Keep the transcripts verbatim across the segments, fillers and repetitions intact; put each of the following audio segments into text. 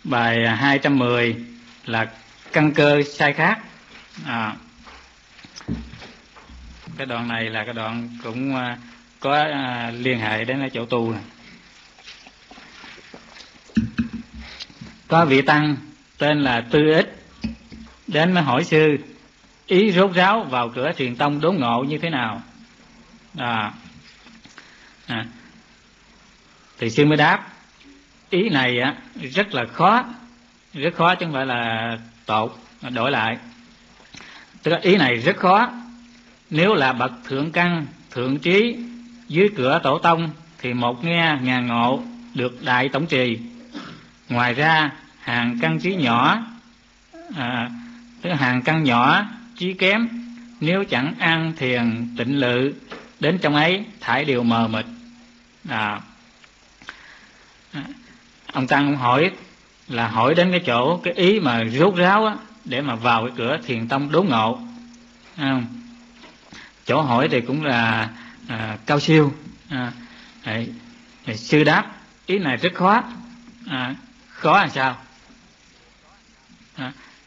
bài hai trăm mười là căn cơ sai khác. À, cái đoạn này là cái đoạn cũng có à, liên hệ đến cái chỗ tu này. Có vị tăng tên là Tư Ích đến mới hỏi sư ý rốt ráo vào cửa Thiền Tông đốn ngộ như thế nào. À, à, thì sư mới đáp ý này á, rất là khó, rất khó chứ không phải là tột. Đổi lại, tức là ý này rất khó. Nếu là bậc thượng căn thượng trí dưới cửa tổ tông thì một nghe ngàn ngộ được đại tổng trì. Ngoài ra hàng căn trí nhỏ, à, tức là hàng căn nhỏ trí kém, nếu chẳng an thiền tịnh lự đến trong ấy thải đều mờ mịt. À, ông tăng ông hỏi là hỏi đến cái chỗ cái ý mà rốt ráo á, để mà vào cái cửa Thiền Tông đốn ngộ. À, chỗ hỏi thì cũng là à, cao siêu. À, đấy, thì sư đáp ý này rất khó. À, khó là sao? À,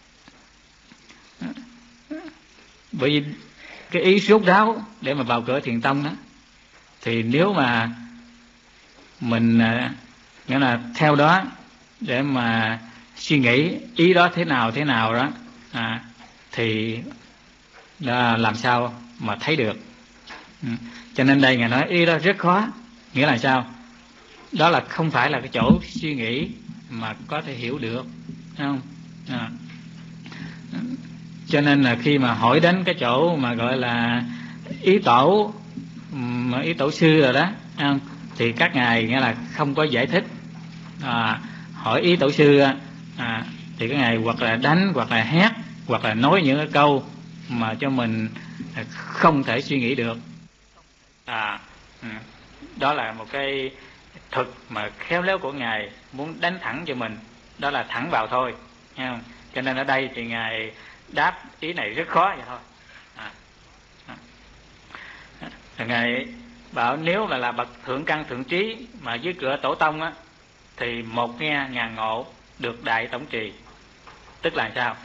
bởi vì cái ý rốt ráo để mà vào cửa Thiền Tông đó, thì nếu mà mình nghĩa là theo đó để mà suy nghĩ ý đó thế nào thế nào đó, à, thì là làm sao mà thấy được. Ừ. Cho nên đây Ngài nói ý đó rất khó. Nghĩa là sao? Đó là không phải là cái chỗ suy nghĩ mà có thể hiểu được, thấy không? À. Cho nên là khi mà hỏi đến cái chỗ mà gọi là ý tổ, mà ý tổ sư rồi đó, thấy không? Thì các ngài nghĩa là không có giải thích. À, hỏi ý tổ sư, à, thì các ngài hoặc là đánh, hoặc là hét, hoặc là nói những cái câu mà cho mình không thể suy nghĩ được. À, đó là một cái thực mà khéo léo của ngài muốn đánh thẳng cho mình, đó là thẳng vào thôi, nghe không? Cho nên ở đây thì ngài đáp ý này rất khó vậy thôi. À, à. Ngài bảo nếu mà là bậc thượng căn thượng trí mà dưới cửa tổ tông á, thì một nghe ngàn ngộ được đại tổng trì. Tức là sao?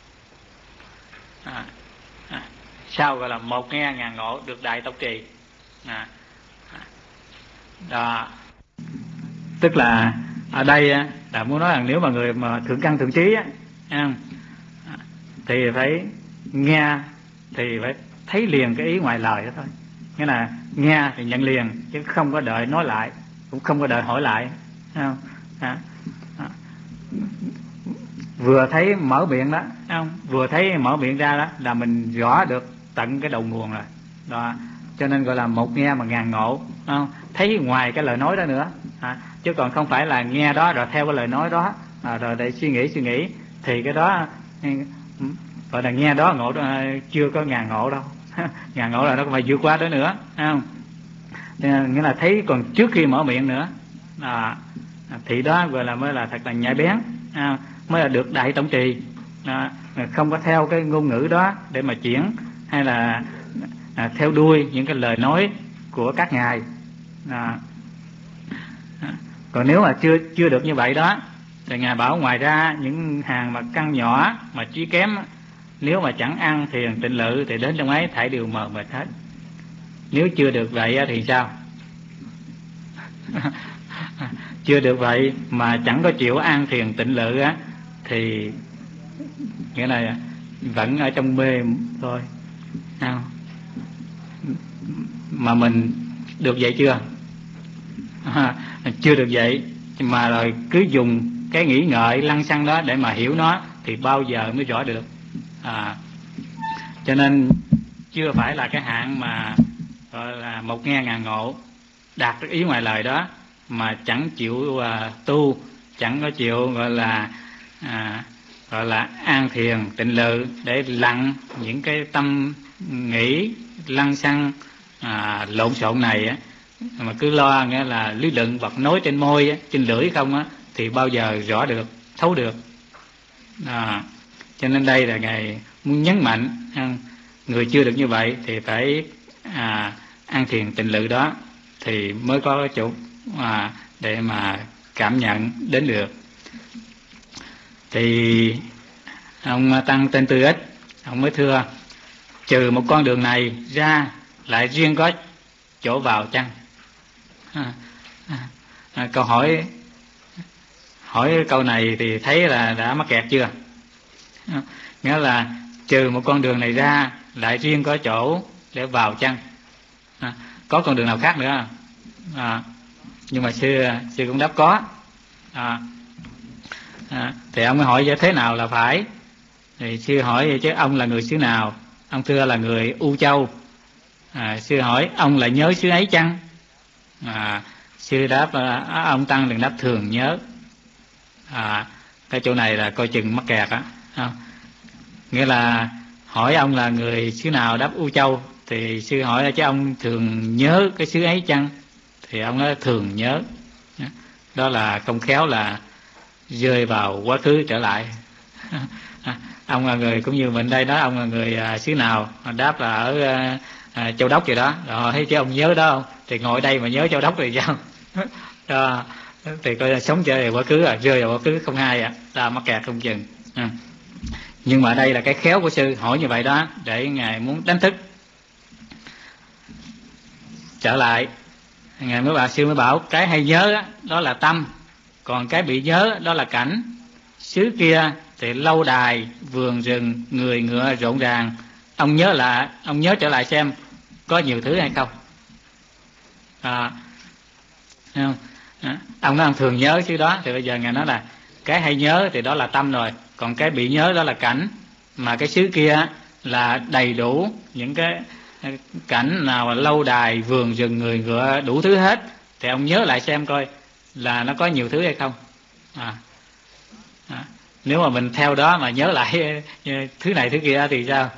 À, à, sao gọi là một nghe ngàn ngộ được đại tổng trì? À, đó. Tức là ở đây là muốn nói rằng nếu mà người mà thượng căn thượng trí á, thì phải nghe thì phải thấy liền cái ý ngoài lời đó thôi. Nghĩa là nghe thì nhận liền, chứ không có đợi nói lại, cũng không có đợi hỏi lại, không? À, à. Vừa thấy mở miệng đó, không? Vừa thấy mở miệng ra đó là mình rõ được tận cái đầu nguồn rồi. Đó. Cho nên gọi là một nghe mà ngàn ngộ, không? Thấy ngoài cái lời nói đó nữa, à, chứ còn không phải là nghe đó rồi theo cái lời nói đó, à, rồi để suy nghĩ suy nghĩ thì cái đó gọi là nghe đó ngộ đó, chưa có ngàn ngộ đâu. Ngàn ngộ là nó phải vượt qua đó nữa, không? Nghĩa là thấy còn trước khi mở miệng nữa, à, thì đó gọi là mới là thật là nhạy bén, à, mới là được đại tổng trì. À, không có theo cái ngôn ngữ đó để mà chuyển, hay là à, theo đuôi những cái lời nói của các ngài. À, còn nếu mà chưa chưa được như vậy đó thì ngài bảo ngoài ra những hàng mà căn nhỏ mà trí kém, nếu mà chẳng ăn thiền tịnh lự thì đến trong ấy thảy đều mờ mịt hết. Nếu chưa được vậy thì sao? Chưa được vậy mà chẳng có chịu an thiền tịnh lự á, thì nghĩa là vẫn ở trong mê thôi, không? Mà mình được vậy chưa? À, chưa được vậy mà rồi cứ dùng cái nghĩ ngợi lăng xăng đó để mà hiểu nó thì bao giờ mới rõ được. À, cho nên chưa phải là cái hạng mà gọi là một nghe ngàn ngộ, đạt được ý ngoài lời đó mà chẳng chịu uh, tu, chẳng có chịu gọi là à, gọi là an thiền tịnh lự để lặng những cái tâm nghĩ lăng xăng à, lộn xộn này á, mà cứ lo nghĩa là lý luận vật nói trên môi á, trên lưỡi không á, thì bao giờ rõ được, thấu được. À, cho nên đây là ngài muốn nhấn mạnh, người chưa được như vậy thì phải à, an thiền tịnh lự đó thì mới có cái chỗ à, để mà cảm nhận đến được. Thì ông tăng tên Tư Ích, ông mới thưa: trừ một con đường này ra lại riêng có chỗ vào chăng? À, à, à, câu hỏi hỏi câu này thì thấy là đã mắc kẹt chưa? À, nghĩa là trừ một con đường này ra lại riêng có chỗ để vào chăng? À, có con đường nào khác nữa? À, nhưng mà sư sư cũng đáp có. À, à, thì ông mới hỏi vậy thế nào là phải? Thì sư hỏi vậy chứ ông là người xứ nào? Ông thưa là người U Châu. À, sư hỏi ông lại nhớ xứ ấy chăng? À, sư đáp à, ông tăng liền đáp thường nhớ. À, cái chỗ này là coi chừng mắc kẹt á. À, nghĩa là hỏi ông là người xứ nào, đáp U Châu. Thì sư hỏi là chứ ông thường nhớ cái xứ ấy chăng? Thì ông nói thường nhớ. Đó là không khéo là rơi vào quá khứ trở lại. À, ông là người cũng như mình đây đó, ông là người à, xứ nào? Đáp là ở à, à, Châu Đốc vậy đó. Rồi thấy chứ ông nhớ đó không? Thì ngồi đây mà nhớ Châu Đốc thì sao? Đó, thì coi là sống trở về quá khứ, à, rơi vào quá khứ không hay à, ta mắc kẹt không chừng. À, nhưng mà đây là cái khéo của sư hỏi như vậy đó, để ngài muốn đánh thức. Trở lại ngài mới bảo, sư mới bảo cái hay nhớ đó, đó là tâm, còn cái bị nhớ đó là cảnh. Xứ kia thì lâu đài, vườn rừng, người ngựa rộn ràng. Ông nhớ là ông nhớ trở lại xem có nhiều thứ hay không? À, không? À, ông nói ông thường nhớ chứ đó. Thì bây giờ ngài nói là cái hay nhớ thì đó là tâm rồi, còn cái bị nhớ đó là cảnh. Mà cái xứ kia là đầy đủ những cái cảnh nào là lâu đài, vườn rừng, người ngựa, đủ thứ hết. Thì ông nhớ lại xem coi là nó có nhiều thứ hay không. À, à, nếu mà mình theo đó mà nhớ lại thứ này thứ kia thì sao?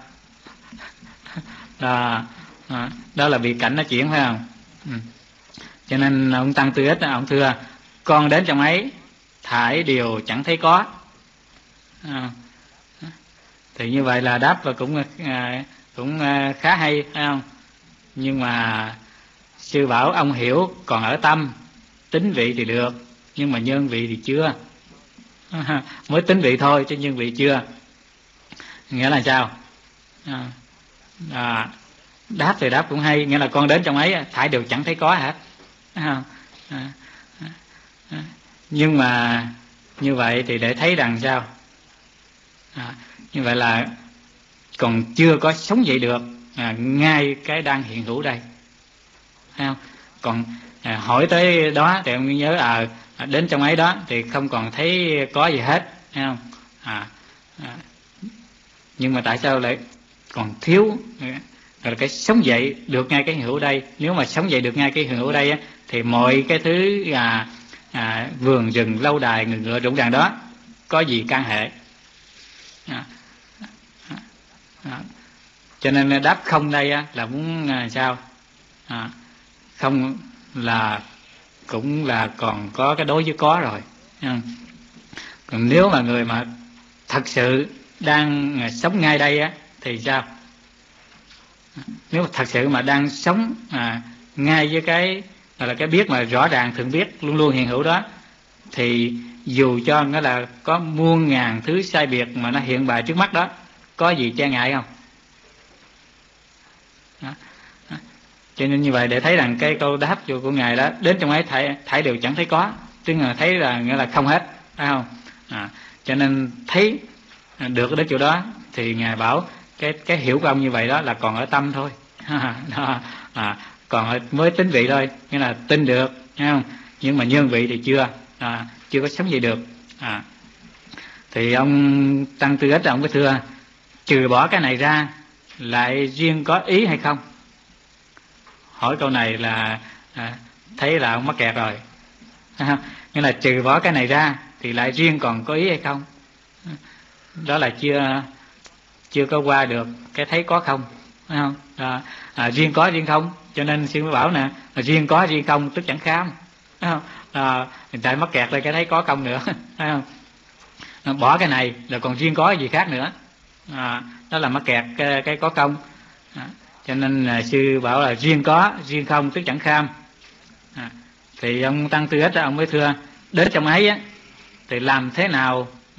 À, à, đó là bị cảnh nó chuyển, phải không? Ừ. Cho nên ông tăng Tư Ích ông thưa con đến trong ấy thải điều chẳng thấy có. À, thì như vậy là đáp và cũng à, cũng à, khá hay, phải không? Nhưng mà sư bảo ông hiểu còn ở tâm, tính vị thì được, nhưng mà nhân vị thì chưa. Mới tính vị thôi chứ nhân vị chưa. Nghĩa là sao? À, à, đáp thì đáp cũng hay, nghĩa là con đến trong ấy thải đều chẳng thấy có hả? À, à, à, nhưng mà như vậy thì để thấy rằng sao? À, như vậy là còn chưa có sống dậy được à, ngay cái đang hiện hữu đây, thấy không? Còn à, hỏi tới đó thì ông nhớ à, đến trong ấy đó thì không còn thấy có gì hết, thấy không? À, à, nhưng mà tại sao lại còn thiếu rồi cái sống dậy được ngay cái hiện hữu đây? Nếu mà sống dậy được ngay cái hiện hữu đây á, thì mọi cái thứ à, à, vườn rừng lâu đài người ngựa rộn ràng đó có gì can hệ? À, à, à. Cho nên đáp không đây á, là muốn à, sao? À, không là cũng là còn có cái đối với có rồi. Còn nếu mà người mà thật sự đang sống ngay đây á thì sao? Nếu mà thật sự mà đang sống à, ngay với cái gọi là cái biết mà rõ ràng thường biết luôn luôn hiện hữu đó, thì dù cho nó là có muôn ngàn thứ sai biệt mà nó hiện bày trước mắt đó, có gì che ngại không? Đó. Đó. Cho nên như vậy để thấy rằng cái câu đáp của ngài đó, đến trong ấy thảy, thảy đều chẳng thấy có, tức là thấy là nghĩa là không hết, phải không? À, cho nên thấy được đến chỗ đó thì ngài bảo cái cái hiểu của ông như vậy đó là còn ở tâm thôi. Đó. À, còn ở, mới tính vị thôi, nghĩa là tin được, thấy không? Nhưng mà nhân vị thì chưa, à, chưa có sống vậy được. À, thì ông tăng Tư Ích ông có thưa trừ bỏ cái này ra lại riêng có ý hay không? Hỏi câu này là à, thấy là ông mắc kẹt rồi. Nghĩa là trừ bỏ cái này ra thì lại riêng còn có ý hay không? Đó là chưa chưa có qua được cái thấy có không, phải không? À, à, riêng có riêng không, cho nên sư mới bảo nè, riêng có riêng không tức chẳng khám, phải không? À, tại mắc kẹt lên cái thấy có không nữa, phải không? À, bỏ cái này là còn riêng có gì khác nữa, à, đó là mắc kẹt cái, cái có công. À, cho nên là sư bảo là riêng có riêng không tức chẳng kham. À, thì ông tăng Tư Ích ông mới thưa đến trong ấy á, thì làm thế nào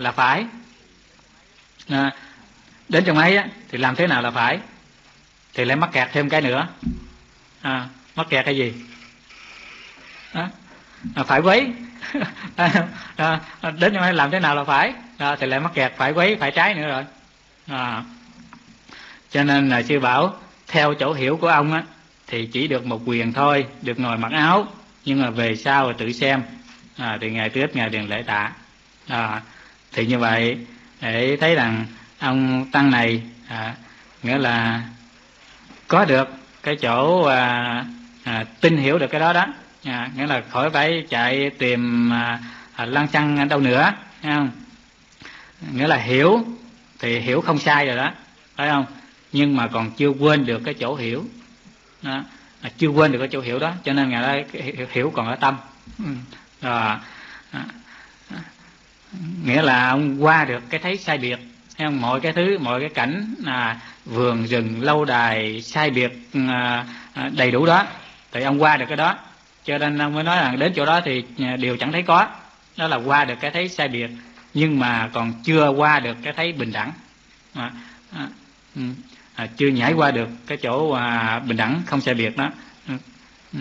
là phải. À, đến trong ấy á, thì làm thế nào là phải, thì lại mắc kẹt thêm cái nữa. À, mắc kẹt cái gì? À, à, phải quấy. à, à, đến trong ấy làm thế nào là phải, à, thì lại mắc kẹt phải quấy phải trái nữa rồi. À, cho nên là sư bảo theo chỗ hiểu của ông á thì chỉ được một quyền thôi, được ngồi mặc áo, nhưng mà về sau là tự xem. À, thì ngày trước ngày đền lễ tạ. À, thì như vậy để thấy rằng ông tăng này à, nghĩa là có được cái chỗ à, à, tin hiểu được cái đó đó. À, nghĩa là khỏi phải chạy tìm à, à, lăng xăng đâu nữa, thấy không? Nghĩa là hiểu thì hiểu không sai rồi đó, phải không? Nhưng mà còn chưa quên được cái chỗ hiểu đó, à, chưa quên được cái chỗ hiểu đó, cho nên ngày đó hiểu còn ở tâm. Ừ. Rồi, à, nghĩa là ông qua được cái thấy sai biệt, thấy không? Mọi cái thứ, mọi cái cảnh à, vườn rừng lâu đài sai biệt à, đầy đủ đó, thì ông qua được cái đó, cho nên ông mới nói rằng đến chỗ đó thì điều chẳng thấy có. Đó là qua được cái thấy sai biệt, nhưng mà còn chưa qua được cái thấy bình đẳng. À, à, à, chưa nhảy qua được cái chỗ à, bình đẳng không sai biệt đó. Ừ, ừ.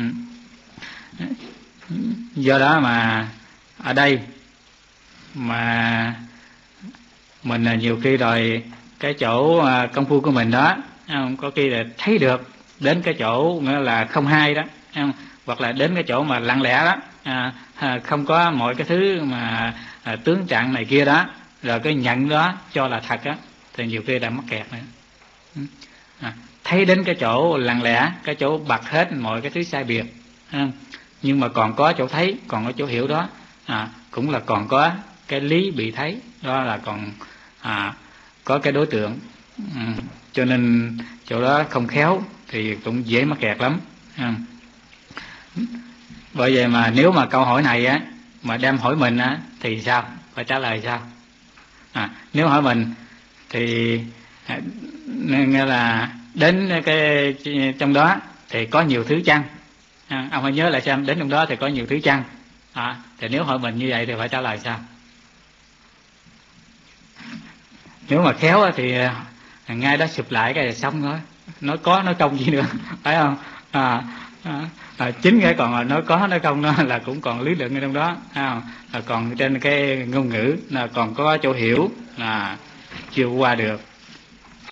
Do đó mà ở đây mà mình là nhiều khi rồi cái chỗ à, công phu của mình đó, không có khi là thấy được đến cái chỗ nghĩa là không hay đó, không? Hoặc là đến cái chỗ mà lặng lẽ đó, à, à, không có mọi cái thứ mà à, tướng trạng này kia đó, rồi cái nhận đó cho là thật á, thì nhiều khi đã mắc kẹt nữa. À, thấy đến cái chỗ lặng lẽ, cái chỗ bật hết mọi cái thứ sai biệt, không? Nhưng mà còn có chỗ thấy, còn có chỗ hiểu đó, à, cũng là còn có cái lý bị thấy, đó là còn à, có cái đối tượng. Ừ, cho nên chỗ đó không khéo thì cũng dễ mắc kẹt lắm. Ừ. Bởi vậy mà nếu mà câu hỏi này á mà đem hỏi mình á thì sao, phải trả lời sao? À, nếu hỏi mình thì nghe là đến cái trong đó thì có nhiều thứ chăng? À, ông phải nhớ lại xem đến trong đó thì có nhiều thứ chăng? À, thì nếu hỏi mình như vậy thì phải trả lời sao? Nếu mà khéo thì ngay đó sụp lại cái là xong thôi, nói có nói không gì nữa, phải không? À, à, à, chính cái còn nói có nói không đó là cũng còn lý luận ở trong đó, à, còn trên cái ngôn ngữ là còn có chỗ hiểu là chưa qua được.